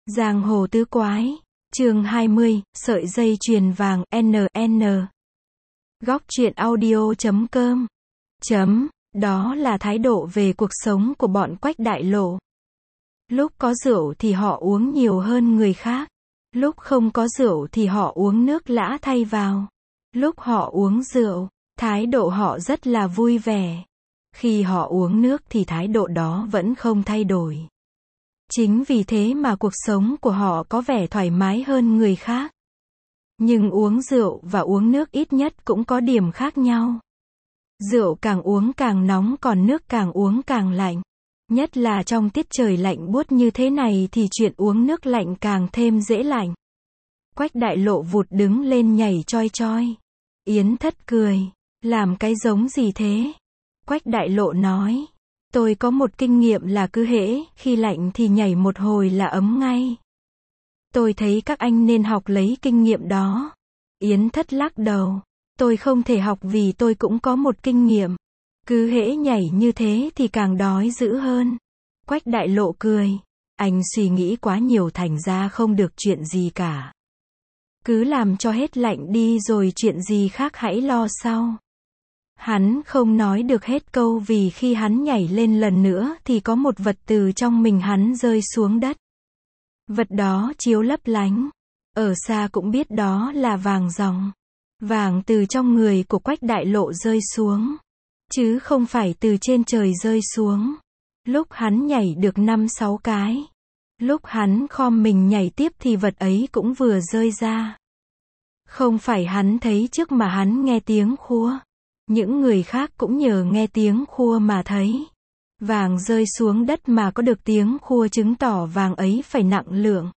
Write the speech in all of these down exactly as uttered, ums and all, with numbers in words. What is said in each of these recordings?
Giang hồ tứ quái, chương hai mươi, sợi dây chuyền vàng, en en. Góc truyện audio chấm com. Chấm, đó là thái độ về cuộc sống của bọn Quách Đại Lộ. Lúc có rượu thì họ uống nhiều hơn người khác. Lúc không có rượu thì họ uống nước lã thay vào. Lúc họ uống rượu, thái độ họ rất là vui vẻ. Khi họ uống nước thì thái độ đó vẫn không thay đổi. Chính vì thế mà cuộc sống của họ có vẻ thoải mái hơn người khác. Nhưng uống rượu và uống nước ít nhất cũng có điểm khác nhau. Rượu càng uống càng nóng, còn nước càng uống càng lạnh. Nhất là trong tiết trời lạnh buốt như thế này thì chuyện uống nước lạnh càng thêm dễ lạnh. Quách Đại Lộ vụt đứng lên nhảy choi choi. Yến Thất cười. Làm cái giống gì thế? Quách Đại Lộ nói. Tôi có một kinh nghiệm là cứ hễ khi lạnh thì nhảy một hồi là ấm ngay. Tôi thấy các anh nên học lấy kinh nghiệm đó. Yến Thất lắc đầu. Tôi không thể học vì tôi cũng có một kinh nghiệm. Cứ hễ nhảy như thế thì càng đói dữ hơn. Quách Đại Lộ cười. Anh suy nghĩ quá nhiều thành ra không được chuyện gì cả. Cứ làm cho hết lạnh đi rồi chuyện gì khác hãy lo sau. Hắn không nói được hết câu vì khi hắn nhảy lên lần nữa thì có một vật từ trong mình hắn rơi xuống đất. Vật đó chiếu lấp lánh. Ở xa cũng biết đó là vàng ròng. Vàng từ trong người của Quách Đại Lộ rơi xuống. Chứ không phải từ trên trời rơi xuống. Lúc hắn nhảy được năm sáu cái. Lúc hắn khom mình nhảy tiếp thì vật ấy cũng vừa rơi ra. Không phải hắn thấy trước mà hắn nghe tiếng khua. Những người khác cũng nhờ nghe tiếng khua mà thấy. Vàng rơi xuống đất mà có được tiếng khua chứng tỏ vàng ấy phải nặng lượng.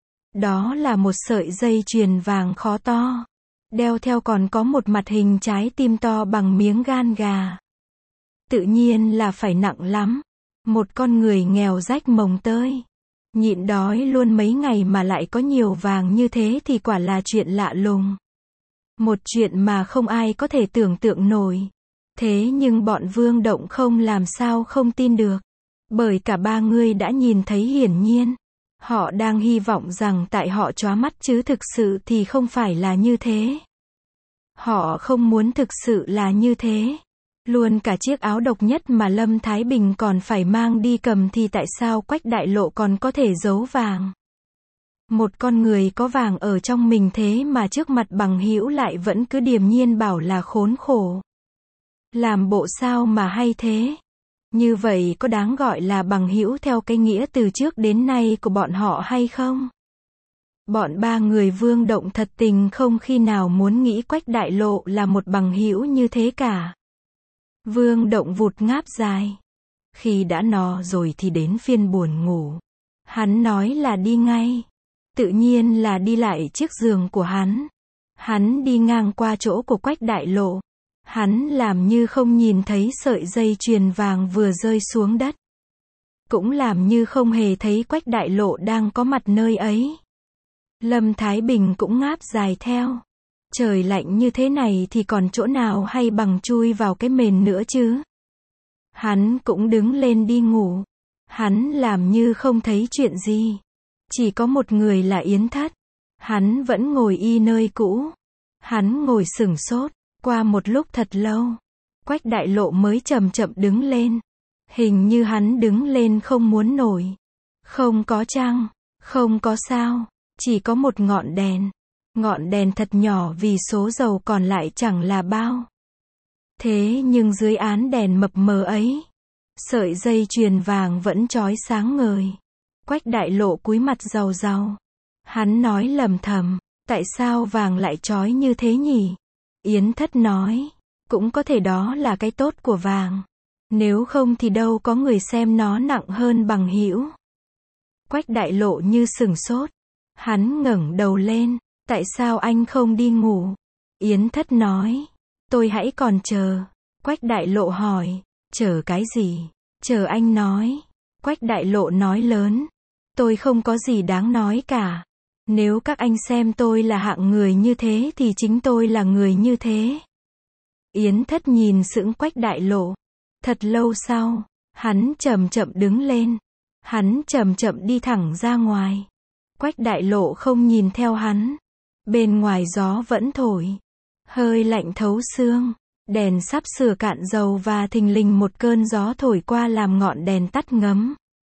Đó là một sợi dây chuyền vàng khó to. Đeo theo còn có một mặt hình trái tim to bằng miếng gan gà. Tự nhiên là phải nặng lắm. Một con người nghèo rách mồng tơi. Nhịn đói luôn mấy ngày mà lại có nhiều vàng như thế thì quả là chuyện lạ lùng. Một chuyện mà không ai có thể tưởng tượng nổi. Thế nhưng bọn Vương Động không làm sao không tin được. Bởi cả ba người đã nhìn thấy hiển nhiên. Họ đang hy vọng rằng tại họ chóa mắt chứ thực sự thì không phải là như thế. Họ không muốn thực sự là như thế. Luôn cả chiếc áo độc nhất mà Lâm Thái Bình còn phải mang đi cầm thì tại sao Quách Đại Lộ còn có thể giấu vàng. Một con người có vàng ở trong mình thế mà trước mặt bằng hữu lại vẫn cứ điềm nhiên bảo là khốn khổ. Làm bộ sao mà hay thế? Như vậy có đáng gọi là bằng hữu theo cái nghĩa từ trước đến nay của bọn họ hay không? Bọn ba người Vương Động thật tình không khi nào muốn nghĩ Quách Đại Lộ là một bằng hữu như thế cả. Vương Động vụt ngáp dài. Khi đã no rồi thì đến phiên buồn ngủ. Hắn nói là đi ngay. Tự nhiên là đi lại chiếc giường của hắn. Hắn đi ngang qua chỗ của Quách Đại Lộ. Hắn làm như không nhìn thấy sợi dây chuyền vàng vừa rơi xuống đất. Cũng làm như không hề thấy Quách Đại Lộ đang có mặt nơi ấy. Lâm Thái Bình cũng ngáp dài theo. Trời lạnh như thế này thì còn chỗ nào hay bằng chui vào cái mền nữa chứ. Hắn cũng đứng lên đi ngủ. Hắn làm như không thấy chuyện gì. Chỉ có một người là Yến Thất. Hắn vẫn ngồi y nơi cũ. Hắn ngồi sửng sốt. Qua một lúc thật lâu. Quách Đại Lộ mới chậm chậm đứng lên. Hình như hắn đứng lên không muốn nổi. Không có trăng. Không có sao. Chỉ có một ngọn đèn. Ngọn đèn thật nhỏ vì số dầu còn lại chẳng là bao. Thế nhưng dưới án đèn mập mờ ấy. Sợi dây chuyền vàng vẫn chói sáng ngời. Quách Đại Lộ cúi mặt rầu rầu. Hắn nói lầm thầm. Tại sao vàng lại chói như thế nhỉ? Yến Thất nói. Cũng có thể đó là cái tốt của vàng. Nếu không thì đâu có người xem nó nặng hơn bằng hữu. Quách Đại Lộ như sửng sốt. Hắn ngẩng đầu lên. Tại sao anh không đi ngủ? Yến Thất nói. Tôi hãy còn chờ. Quách Đại Lộ hỏi. Chờ cái gì? Chờ anh nói. Quách Đại Lộ nói lớn. Tôi không có gì đáng nói cả. Nếu các anh xem tôi là hạng người như thế thì chính tôi là người như thế. Yến Thất nhìn sững Quách Đại Lộ. Thật lâu sau, hắn chậm chậm đứng lên. Hắn chậm chậm đi thẳng ra ngoài. Quách Đại Lộ không nhìn theo hắn. Bên ngoài gió vẫn thổi. Hơi lạnh thấu xương. Đèn sắp sửa cạn dầu và thình lình một cơn gió thổi qua làm ngọn đèn tắt ngấm.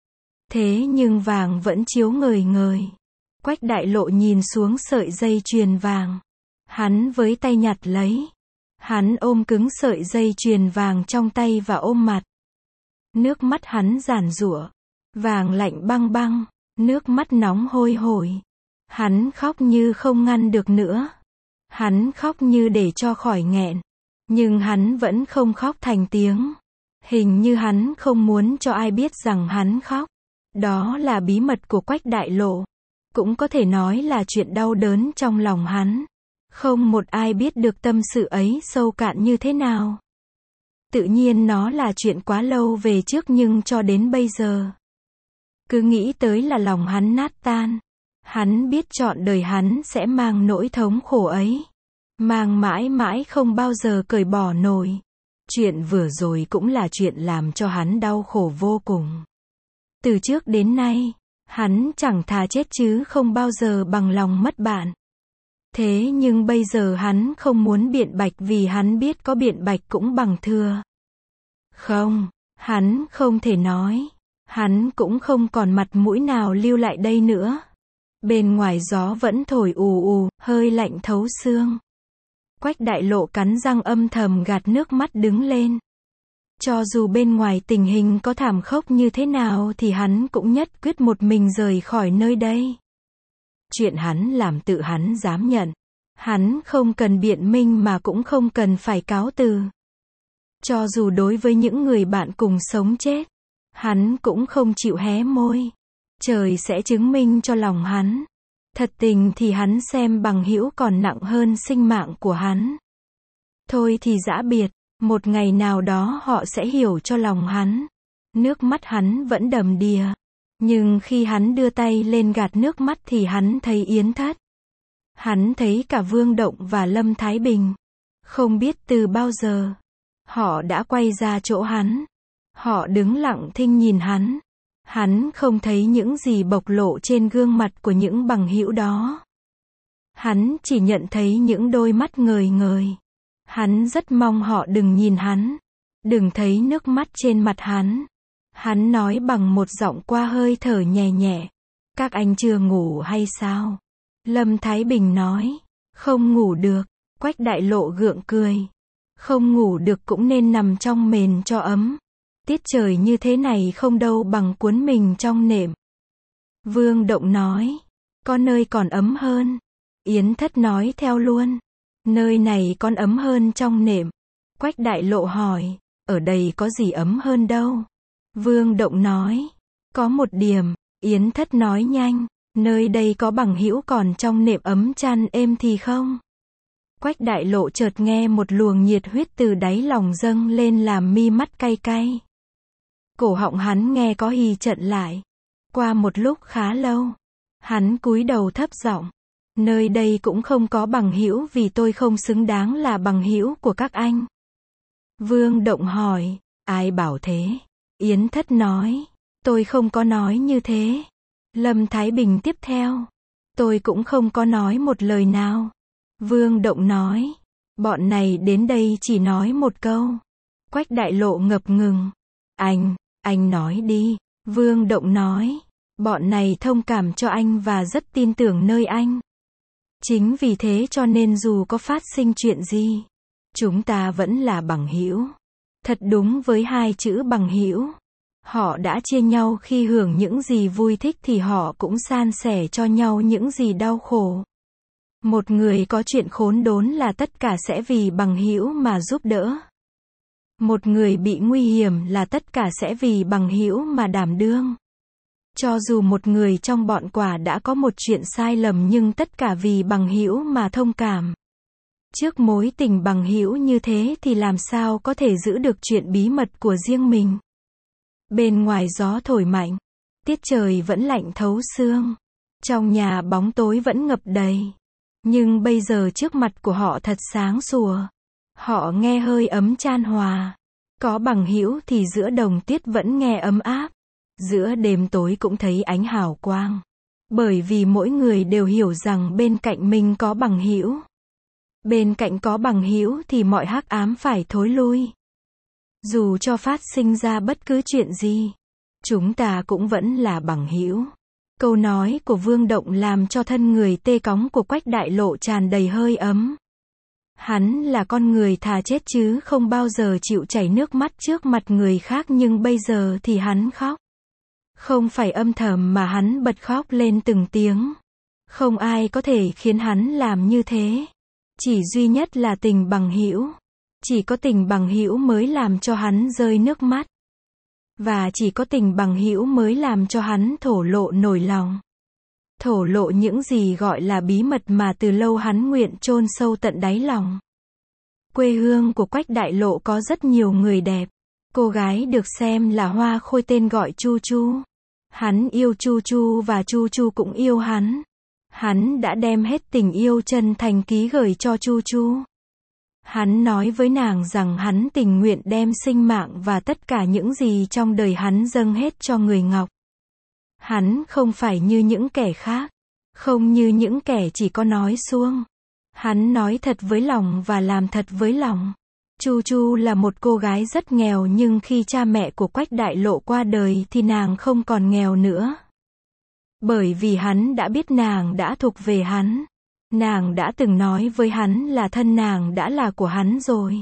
Thế nhưng vàng vẫn chiếu ngời ngời. Quách Đại Lộ nhìn xuống sợi dây chuyền vàng. Hắn với tay nhặt lấy. Hắn ôm cứng sợi dây chuyền vàng trong tay và ôm mặt. Nước mắt hắn giàn giụa. Vàng lạnh băng băng. Nước mắt nóng hôi hổi. Hắn khóc như không ngăn được nữa. Hắn khóc như để cho khỏi nghẹn. Nhưng hắn vẫn không khóc thành tiếng. Hình như hắn không muốn cho ai biết rằng hắn khóc. Đó là bí mật của Quách Đại Lộ. Cũng có thể nói là chuyện đau đớn trong lòng hắn. Không một ai biết được tâm sự ấy sâu cạn như thế nào. Tự nhiên nó là chuyện quá lâu về trước nhưng cho đến bây giờ. Cứ nghĩ tới là lòng hắn nát tan. Hắn biết trọn đời hắn sẽ mang nỗi thống khổ ấy. Mang mãi mãi không bao giờ cởi bỏ nổi. Chuyện vừa rồi cũng là chuyện làm cho hắn đau khổ vô cùng. Từ trước đến nay, hắn chẳng thà chết chứ không bao giờ bằng lòng mất bạn. Thế nhưng bây giờ hắn không muốn biện bạch vì hắn biết có biện bạch cũng bằng thưa. Không, hắn không thể nói. Hắn cũng không còn mặt mũi nào lưu lại đây nữa. Bên ngoài gió vẫn thổi ù ù, hơi lạnh thấu xương. Quách Đại Lộ cắn răng âm thầm gạt nước mắt đứng lên. Cho dù bên ngoài tình hình có thảm khốc như thế nào thì hắn cũng nhất quyết một mình rời khỏi nơi đây. Chuyện hắn làm tự hắn dám nhận. Hắn không cần biện minh mà cũng không cần phải cáo từ. Cho dù đối với những người bạn cùng sống chết, hắn cũng không chịu hé môi. Trời sẽ chứng minh cho lòng hắn. Thật tình thì hắn xem bằng hữu còn nặng hơn sinh mạng của hắn. Thôi thì giã biệt, một ngày nào đó họ sẽ hiểu cho lòng hắn. Nước mắt hắn vẫn đầm đìa. Nhưng khi hắn đưa tay lên gạt nước mắt thì hắn thấy Yến Thất. Hắn thấy cả Vương Động và Lâm Thái Bình. Không biết từ bao giờ, họ đã quay ra chỗ hắn. Họ đứng lặng thinh nhìn hắn. Hắn không thấy những gì bộc lộ trên gương mặt của những bằng hữu đó. Hắn chỉ nhận thấy những đôi mắt ngời ngời. Hắn rất mong họ đừng nhìn hắn. Đừng thấy nước mắt trên mặt hắn. Hắn nói bằng một giọng qua hơi thở nhẹ nhẹ. Các anh chưa ngủ hay sao? Lâm Thái Bình nói. Không ngủ được. Quách Đại Lộ gượng cười. Không ngủ được cũng nên nằm trong mền cho ấm. Tiết trời như thế này không đâu bằng cuốn mình trong nệm. Vương Động nói. Có nơi còn ấm hơn. Yến Thất nói theo luôn. Nơi này còn ấm hơn trong nệm. Quách Đại Lộ hỏi. Ở đây có gì ấm hơn đâu? Vương Động nói. Có một điểm. Yến Thất nói nhanh. Nơi đây có bằng hữu còn trong nệm ấm chăn êm thì không? Quách Đại Lộ chợt nghe một luồng nhiệt huyết từ đáy lòng dâng lên làm mi mắt cay cay. Cổ họng hắn nghe có hì chận lại. Qua một lúc khá lâu, hắn cúi đầu thấp giọng. Nơi đây cũng không có bằng hữu vì tôi không xứng đáng là bằng hữu của các anh. Vương Động hỏi, ai bảo thế? Yến Thất nói, tôi không có nói như thế. Lâm Thái Bình tiếp theo, tôi cũng không có nói một lời nào. Vương Động nói, bọn này đến đây chỉ nói một câu. Quách Đại Lộ ngập ngừng. Anh, anh nói đi. Vương Động nói, bọn này thông cảm cho anh và rất tin tưởng nơi anh. Chính vì thế cho nên dù có phát sinh chuyện gì, chúng ta vẫn là bằng hữu. Thật đúng với hai chữ bằng hữu. Họ đã chia nhau khi hưởng những gì vui thích thì họ cũng san sẻ cho nhau những gì đau khổ. Một người có chuyện khốn đốn là tất cả sẽ vì bằng hữu mà giúp đỡ. Một người bị nguy hiểm là tất cả sẽ vì bằng hữu mà đảm đương. Cho dù một người trong bọn quả đã có một chuyện sai lầm nhưng tất cả vì bằng hữu mà thông cảm. Trước mối tình bằng hữu như thế thì làm sao có thể giữ được chuyện bí mật của riêng mình. Bên ngoài gió thổi mạnh, tiết trời vẫn lạnh thấu xương. Trong nhà bóng tối vẫn ngập đầy. Nhưng bây giờ trước mặt của họ thật sáng sủa. Họ nghe hơi ấm chan hòa. Có bằng hữu thì giữa đồng tiết vẫn nghe ấm áp. Giữa đêm tối cũng thấy ánh hào quang. Bởi vì mỗi người đều hiểu rằng bên cạnh mình có bằng hữu. Bên cạnh có bằng hữu thì mọi hắc ám phải thối lui. Dù cho phát sinh ra bất cứ chuyện gì, chúng ta cũng vẫn là bằng hữu. Câu nói của Vương Động làm cho thân người tê cóng của Quách Đại Lộ tràn đầy hơi ấm. Hắn là con người thà chết chứ không bao giờ chịu chảy nước mắt trước mặt người khác, nhưng bây giờ thì hắn khóc. Không phải âm thầm mà hắn bật khóc lên từng tiếng. Không ai có thể khiến hắn làm như thế. Chỉ duy nhất là tình bằng hữu. Chỉ có tình bằng hữu mới làm cho hắn rơi nước mắt. Và chỉ có tình bằng hữu mới làm cho hắn thổ lộ nổi lòng. Thổ lộ những gì gọi là bí mật mà từ lâu hắn nguyện chôn sâu tận đáy lòng. Quê hương của Quách Đại Lộ có rất nhiều người đẹp. Cô gái được xem là hoa khôi tên gọi Chu Chu. Hắn yêu Chu Chu và Chu Chu cũng yêu hắn. Hắn đã đem hết tình yêu chân thành ký gửi cho Chu Chu. Hắn nói với nàng rằng hắn tình nguyện đem sinh mạng và tất cả những gì trong đời hắn dâng hết cho người Ngọc. Hắn không phải như những kẻ khác, không như những kẻ chỉ có nói suông. Hắn nói thật với lòng và làm thật với lòng. Chu Chu là một cô gái rất nghèo, nhưng khi cha mẹ của Quách Đại Lộ qua đời thì nàng không còn nghèo nữa. Bởi vì hắn đã biết nàng đã thuộc về hắn. Nàng đã từng nói với hắn là thân nàng đã là của hắn rồi.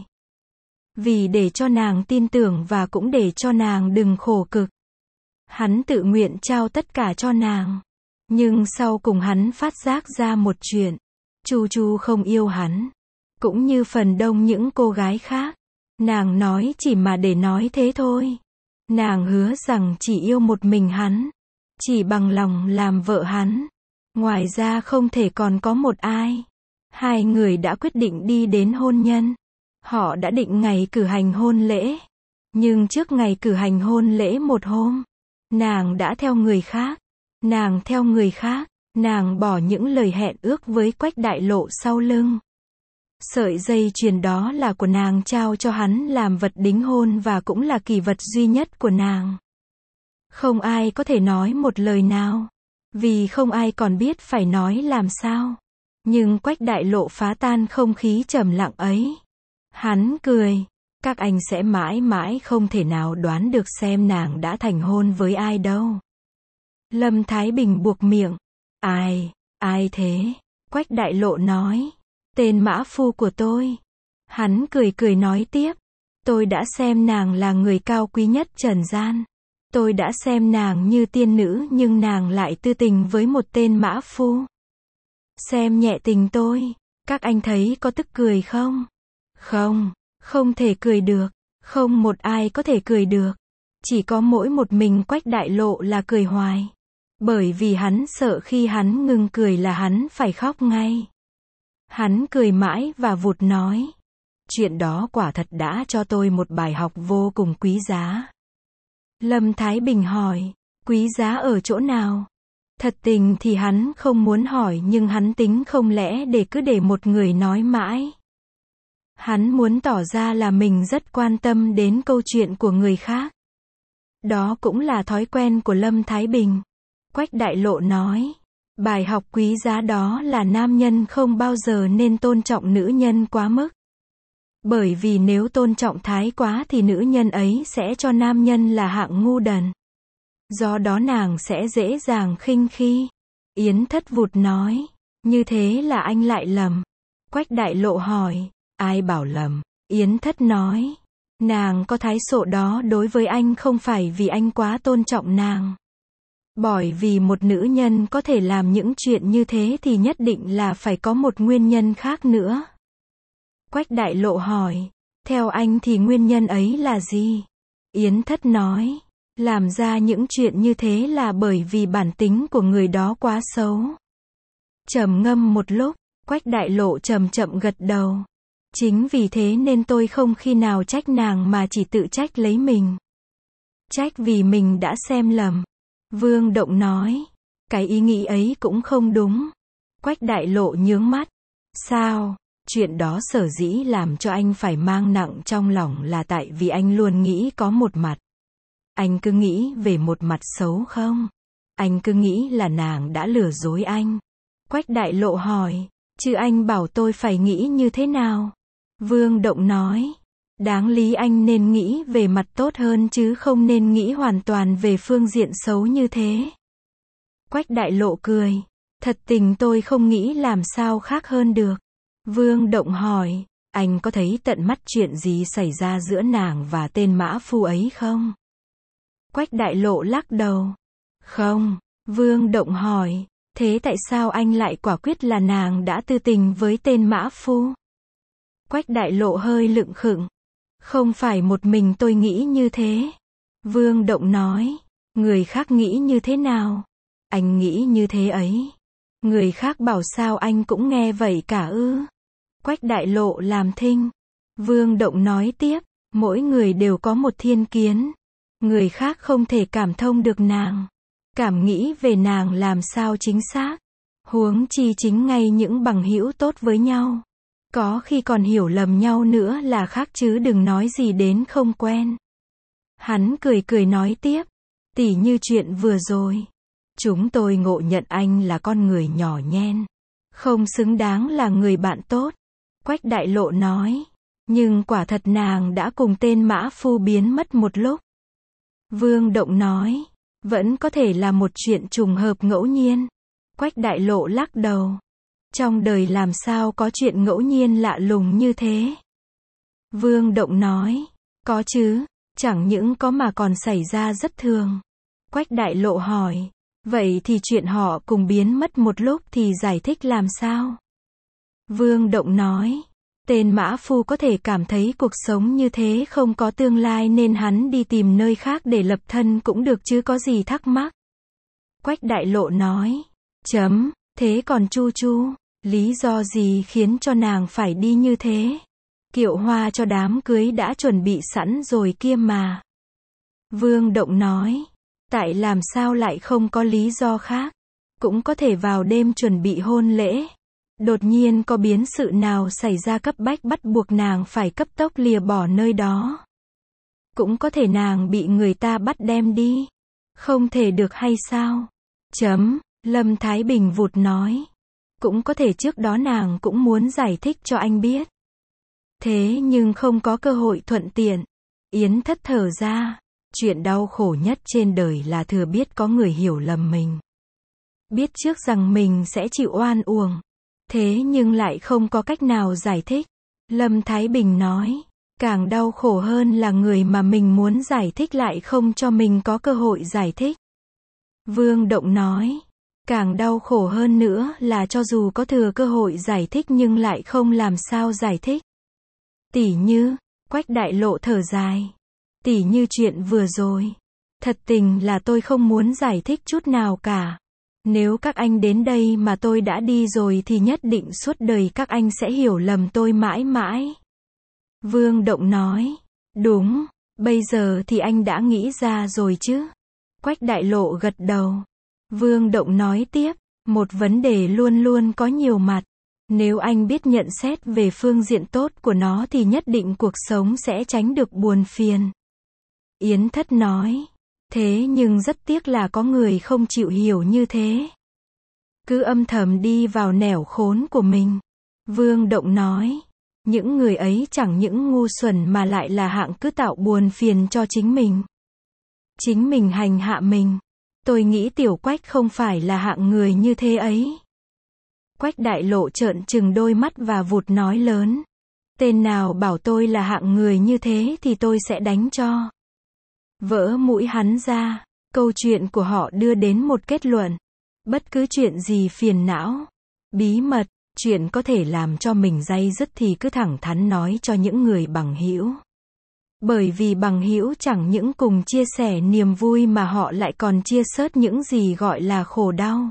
Vì để cho nàng tin tưởng và cũng để cho nàng đừng khổ cực, hắn tự nguyện trao tất cả cho nàng. Nhưng sau cùng hắn phát giác ra một chuyện. Chu Chu không yêu hắn. Cũng như phần đông những cô gái khác. Nàng nói chỉ mà để nói thế thôi. Nàng hứa rằng chỉ yêu một mình hắn. Chỉ bằng lòng làm vợ hắn. Ngoài ra không thể còn có một ai. Hai người đã quyết định đi đến hôn nhân. Họ đã định ngày cử hành hôn lễ. Nhưng trước ngày cử hành hôn lễ một hôm, nàng đã theo người khác. Nàng theo người khác. Nàng bỏ những lời hẹn ước với Quách Đại Lộ sau lưng. Sợi dây chuyền đó là của nàng trao cho hắn làm vật đính hôn và cũng là kỷ vật duy nhất của nàng. Không ai có thể nói một lời nào. Vì không ai còn biết phải nói làm sao. Nhưng Quách Đại Lộ phá tan không khí trầm lặng ấy. Hắn cười. Các anh sẽ mãi mãi không thể nào đoán được xem nàng đã thành hôn với ai đâu. Lâm Thái Bình buộc miệng. Ai, ai thế? Quách Đại Lộ nói. Tên mã phu của tôi. Hắn cười cười nói tiếp. Tôi đã xem nàng là người cao quý nhất trần gian. Tôi đã xem nàng như tiên nữ, nhưng nàng lại tư tình với một tên mã phu. Xem nhẹ tình tôi. Các anh thấy có tức cười không? Không, không thể cười được. Không một ai có thể cười được. Chỉ có mỗi một mình Quách Đại Lộ là cười hoài. Bởi vì hắn sợ khi hắn ngừng cười là hắn phải khóc ngay. Hắn cười mãi và vụt nói. Chuyện đó quả thật đã cho tôi một bài học vô cùng quý giá. Lâm Thái Bình hỏi. Quý giá ở chỗ nào? Thật tình thì hắn không muốn hỏi, nhưng hắn tính không lẽ để cứ để một người nói mãi. Hắn muốn tỏ ra là mình rất quan tâm đến câu chuyện của người khác. Đó cũng là thói quen của Lâm Thái Bình. Quách Đại Lộ nói. Bài học quý giá đó là nam nhân không bao giờ nên tôn trọng nữ nhân quá mức. Bởi vì nếu tôn trọng thái quá thì nữ nhân ấy sẽ cho nam nhân là hạng ngu đần. Do đó nàng sẽ dễ dàng khinh khi. Yến Thất vụt nói. Như thế là anh lại lầm. Quách Đại Lộ hỏi. Ai bảo lầm? Yến Thất nói. Nàng có thái độ đó đối với anh không phải vì anh quá tôn trọng nàng. Bởi vì một nữ nhân có thể làm những chuyện như thế thì nhất định là phải có một nguyên nhân khác nữa. Quách Đại Lộ hỏi. Theo anh thì nguyên nhân ấy là gì? Yến Thất nói. Làm ra những chuyện như thế là bởi vì bản tính của người đó quá xấu. Trầm ngâm một lúc, Quách Đại Lộ chậm chậm gật đầu. Chính vì thế nên tôi không khi nào trách nàng mà chỉ tự trách lấy mình. Trách vì mình đã xem lầm. Vương Động nói. Cái ý nghĩ ấy cũng không đúng. Quách Đại Lộ nhướng mắt. Sao? Chuyện đó sở dĩ làm cho anh phải mang nặng trong lòng là tại vì anh luôn nghĩ có một mặt. Anh cứ nghĩ về một mặt xấu không? Anh cứ nghĩ là nàng đã lừa dối anh. Quách Đại Lộ hỏi, chứ anh bảo tôi phải nghĩ như thế nào? Vương Động nói, đáng lý anh nên nghĩ về mặt tốt hơn chứ không nên nghĩ hoàn toàn về phương diện xấu như thế. Quách Đại Lộ cười, thật tình tôi không nghĩ làm sao khác hơn được. Vương Động hỏi, anh có thấy tận mắt chuyện gì xảy ra giữa nàng và tên mã phu ấy không? Quách Đại Lộ lắc đầu. Không. Vương Động hỏi, thế tại sao anh lại quả quyết là nàng đã tư tình với tên mã phu? Quách Đại Lộ hơi lựng khựng. Không phải một mình tôi nghĩ như thế. Vương Động nói, người khác nghĩ như thế nào? Anh nghĩ như thế ấy. Người khác bảo sao anh cũng nghe vậy cả ư? Quách Đại Lộ làm thinh. Vương Động nói tiếp, mỗi người đều có một thiên kiến. Người khác không thể cảm thông được nàng. Cảm nghĩ về nàng làm sao chính xác. Huống chi chính ngay những bằng hữu tốt với nhau. Có khi còn hiểu lầm nhau nữa là khác chứ đừng nói gì đến không quen. Hắn cười cười nói tiếp, tỉ như chuyện vừa rồi. Chúng tôi ngộ nhận anh là con người nhỏ nhen. Không xứng đáng là người bạn tốt. Quách Đại Lộ nói, nhưng quả thật nàng đã cùng tên mã phu biến mất một lúc. Vương Động nói, vẫn có thể là một chuyện trùng hợp ngẫu nhiên. Quách Đại Lộ lắc đầu. Trong đời làm sao có chuyện ngẫu nhiên lạ lùng như thế? Vương Động nói, có chứ, chẳng những có mà còn xảy ra rất thường. Quách Đại Lộ hỏi, vậy thì chuyện họ cùng biến mất một lúc thì giải thích làm sao? Vương Động nói, tên mã phu có thể cảm thấy cuộc sống như thế không có tương lai nên hắn đi tìm nơi khác để lập thân cũng được chứ có gì thắc mắc. Quách Đại Lộ nói, chấm, thế còn Chu Chu, lý do gì khiến cho nàng phải đi như thế? Kiệu hoa cho đám cưới đã chuẩn bị sẵn rồi kia mà. Vương Động nói, tại làm sao lại không có lý do khác? Cũng có thể vào đêm chuẩn bị hôn lễ. Đột nhiên có biến sự nào xảy ra cấp bách bắt buộc nàng phải cấp tốc lìa bỏ nơi đó. Cũng có thể nàng bị người ta bắt đem đi. Không thể được hay sao? Chấm, Lâm Thái Bình vụt nói. Cũng có thể trước đó nàng cũng muốn giải thích cho anh biết. Thế nhưng không có cơ hội thuận tiện. Yến Thất thở ra. Chuyện đau khổ nhất trên đời là thừa biết có người hiểu lầm mình. Biết trước rằng mình sẽ chịu oan uổng. Thế nhưng lại không có cách nào giải thích. Lâm Thái Bình nói, càng đau khổ hơn là người mà mình muốn giải thích lại không cho mình có cơ hội giải thích. Vương Động nói, càng đau khổ hơn nữa là cho dù có thừa cơ hội giải thích nhưng lại không làm sao giải thích. Tỉ như, Quách Đại Lộ thở dài. Tỉ như chuyện vừa rồi. Thật tình là tôi không muốn giải thích chút nào cả. Nếu các anh đến đây mà tôi đã đi rồi thì nhất định suốt đời các anh sẽ hiểu lầm tôi mãi mãi. Vương Động nói, đúng, bây giờ thì anh đã nghĩ ra rồi chứ. Quách Đại Lộ gật đầu. Vương Động nói tiếp, một vấn đề luôn luôn có nhiều mặt. Nếu anh biết nhận xét về phương diện tốt của nó thì nhất định cuộc sống sẽ tránh được buồn phiền. Yến Thất nói, thế nhưng rất tiếc là có người không chịu hiểu như thế. Cứ âm thầm đi vào nẻo khốn của mình. Vương Động nói, những người ấy chẳng những ngu xuẩn mà lại là hạng cứ tạo buồn phiền cho chính mình. Chính mình hành hạ mình. Tôi nghĩ Tiểu Quách không phải là hạng người như thế ấy. Quách Đại Lộ trợn trừng đôi mắt và vụt nói lớn. Tên nào bảo tôi là hạng người như thế thì tôi sẽ đánh cho. Vỡ mũi hắn ra. Câu chuyện của họ đưa đến một kết luận. Bất cứ chuyện gì phiền não, bí mật, chuyện có thể làm cho mình day dứt thì cứ thẳng thắn nói cho những người bằng hữu. Bởi vì bằng hữu chẳng những cùng chia sẻ niềm vui mà họ lại còn chia sớt những gì gọi là khổ đau.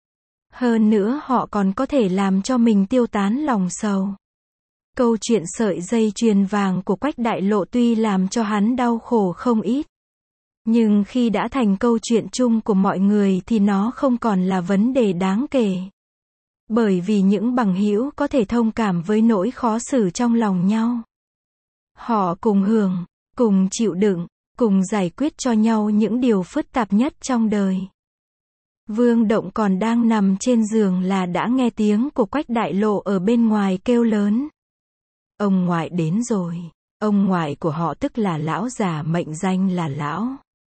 Hơn nữa họ còn có thể làm cho mình tiêu tán lòng sầu. Câu chuyện sợi dây chuyền vàng của Quách Đại Lộ tuy làm cho hắn đau khổ không ít. Nhưng khi đã thành câu chuyện chung của mọi người thì nó không còn là vấn đề đáng kể. Bởi vì những bằng hữu có thể thông cảm với nỗi khó xử trong lòng nhau. Họ cùng hưởng, cùng chịu đựng, cùng giải quyết cho nhau những điều phức tạp nhất trong đời. Vương Động còn đang nằm trên giường là đã nghe tiếng của Quách Đại Lộ ở bên ngoài kêu lớn. Ông ngoại đến rồi. Ông ngoại của họ tức là lão già mệnh danh là lão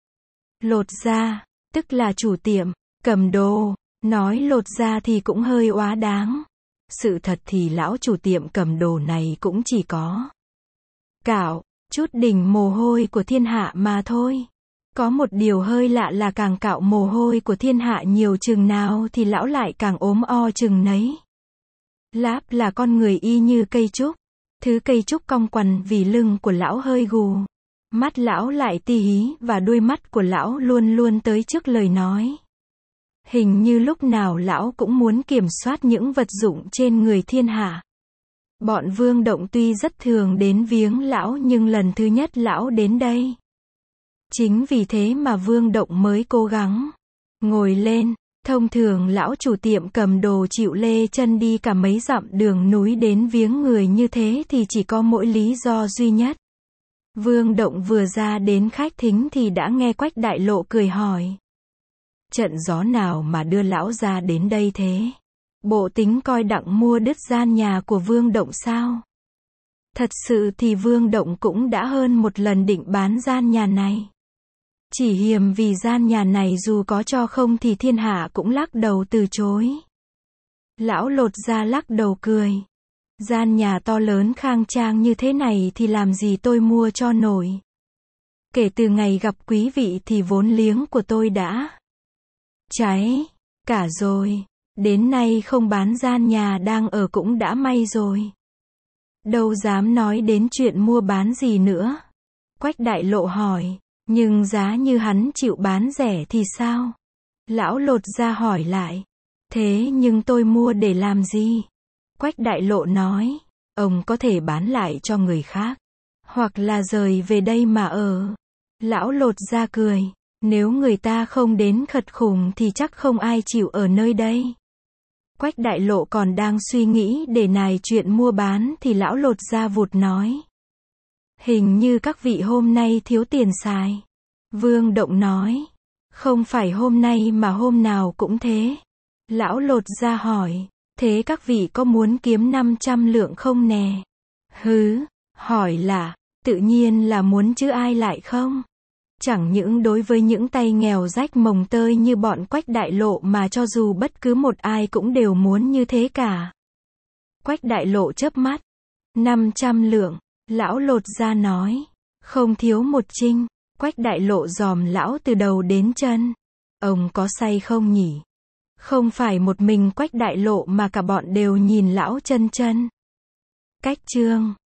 Lột Gia, tức là chủ tiệm cầm đồ. Nói Lột Gia thì cũng hơi oá đáng. Sự thật thì lão chủ tiệm cầm đồ này cũng chỉ có cạo chút đỉnh mồ hôi của thiên hạ mà thôi. Có một điều hơi lạ là càng cạo mồ hôi của thiên hạ nhiều chừng nào thì lão lại càng ốm o chừng nấy. Láp là con người y như cây trúc. Thứ cây trúc cong quằn vì lưng của lão hơi gù. Mắt lão lại ti hí và đuôi mắt của lão luôn luôn tới trước lời nói. Hình như lúc nào lão cũng muốn kiểm soát những vật dụng trên người thiên hạ. Bọn Vương Động tuy rất thường đến viếng lão nhưng lần thứ nhất lão đến đây. Chính vì thế mà Vương Động mới cố gắng ngồi lên. Thông thường lão chủ tiệm cầm đồ chịu lê chân đi cả mấy dặm đường núi đến viếng người như thế thì chỉ có mỗi lý do duy nhất. Vương Động vừa ra đến khách thính thì đã nghe Quách Đại Lộ cười hỏi. Trận gió nào mà đưa lão ra đến đây thế? Bộ tính coi đặng mua đứt gian nhà của Vương Động sao? Thật sự thì Vương Động cũng đã hơn một lần định bán gian nhà này. Chỉ hiềm vì gian nhà này dù có cho không thì thiên hạ cũng lắc đầu từ chối. Lão Lột Gia lắc đầu cười. Gian nhà to lớn khang trang như thế này thì làm gì tôi mua cho nổi. Kể từ ngày gặp quý vị thì vốn liếng của tôi đã cháy cả rồi. Đến nay không bán gian nhà đang ở cũng đã may rồi. Đâu dám nói đến chuyện mua bán gì nữa. Quách Đại Lộ hỏi. Nhưng giá như hắn chịu bán rẻ thì sao? Lão Lột Gia hỏi lại. Thế nhưng tôi mua để làm gì? Quách Đại Lộ nói. Ông có thể bán lại cho người khác. Hoặc là rời về đây mà ở. Lão Lột Gia cười. Nếu người ta không đến khật khủng thì chắc không ai chịu ở nơi đây. Quách Đại Lộ còn đang suy nghĩ để nài chuyện mua bán thì lão Lột Gia vụt nói. Hình như các vị hôm nay thiếu tiền xài. Vương Động nói. Không phải hôm nay mà hôm nào cũng thế. Lão Lột Gia hỏi. Thế các vị có muốn kiếm năm trăm lượng không nè? Hứ, hỏi là, tự nhiên là muốn chứ ai lại không? Chẳng những đối với những tay nghèo rách mồng tơi như bọn Quách Đại Lộ mà cho dù bất cứ một ai cũng đều muốn như thế cả. Quách Đại Lộ chớp mắt. năm trăm lượng. Lão Lột Gia nói. Không thiếu một trinh. Quách Đại Lộ dòm lão từ đầu đến chân. Ông có say không nhỉ? Không phải một mình Quách Đại Lộ mà cả bọn đều nhìn lão chân chân. Cách chương